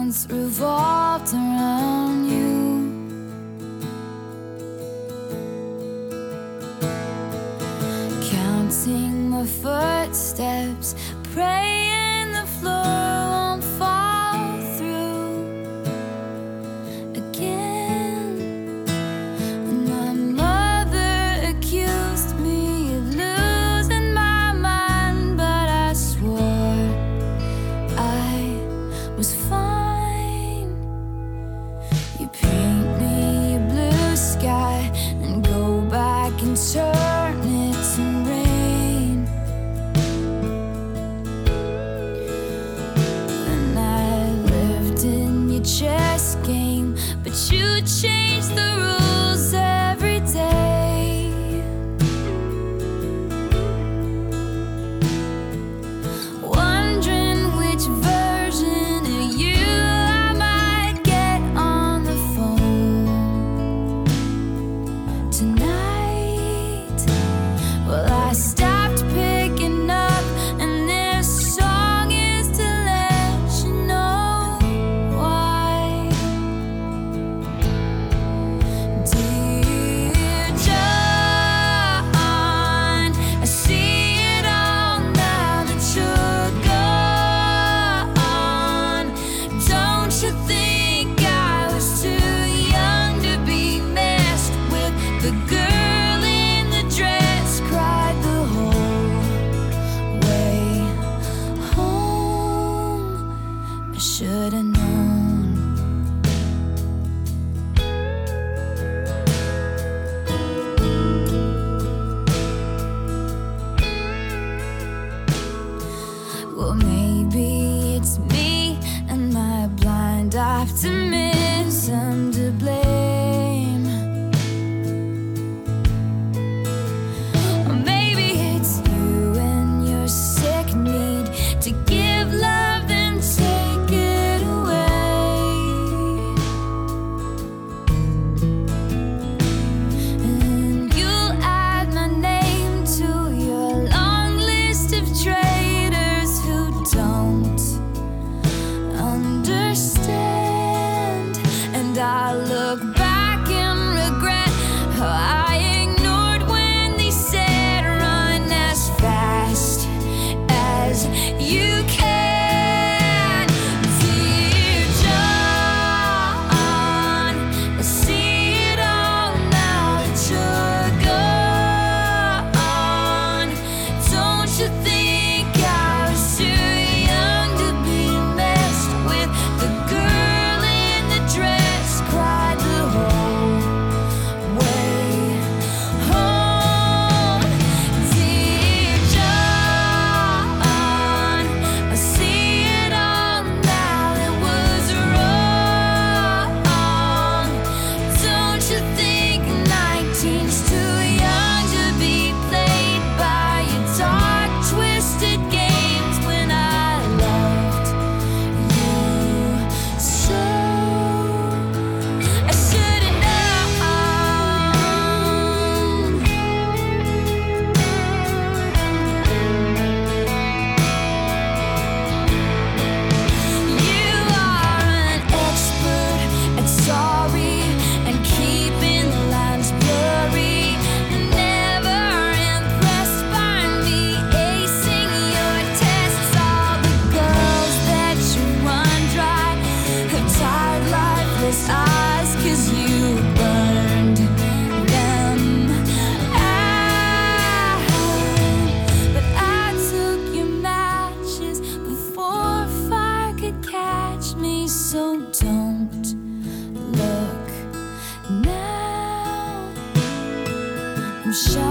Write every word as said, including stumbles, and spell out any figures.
once revolved around you. Counting my footsteps, praying the floor won't fall through again. And my mother accused me of losing my mind, but I swore I was fine. You paint me a blue sky and go back and turn it to rain. And I lived in your chess game, but you changed the rules every day. Wondering which version of you I might get on the phone tonight. Well, I stopped picking up, and this song is to let you know why. Dear John, I see it all now that you're gone. Don't you think I was too young to be messed with? The girl in the dress cried the whole way home. I should have known. Well, maybe it's me and my blind optimism to blame. Or maybe it's you and your sick need to give love then take it away. And you'll add my name to your long list of traitors who don't understand. And I look back and regret how I ignored when they said run as fast as you can. Dear John, I see it all now that you're gone. Don't you think I was too young to be messed with? The girl in the dress cried the whole way home. Dear John, I see it all now, it was wrong. Don't you think nineteen's too young to be played by your dark, twisted games when I loved you so? I should have known. You are an expert at sorry and keeping the lines blurry. Never impressed by me acing your tests. All the girls that you run dry have tired, lifeless eyes, 'cause you burned them out. But I took your matches before fire could catch me, so don't look now. I'm shy.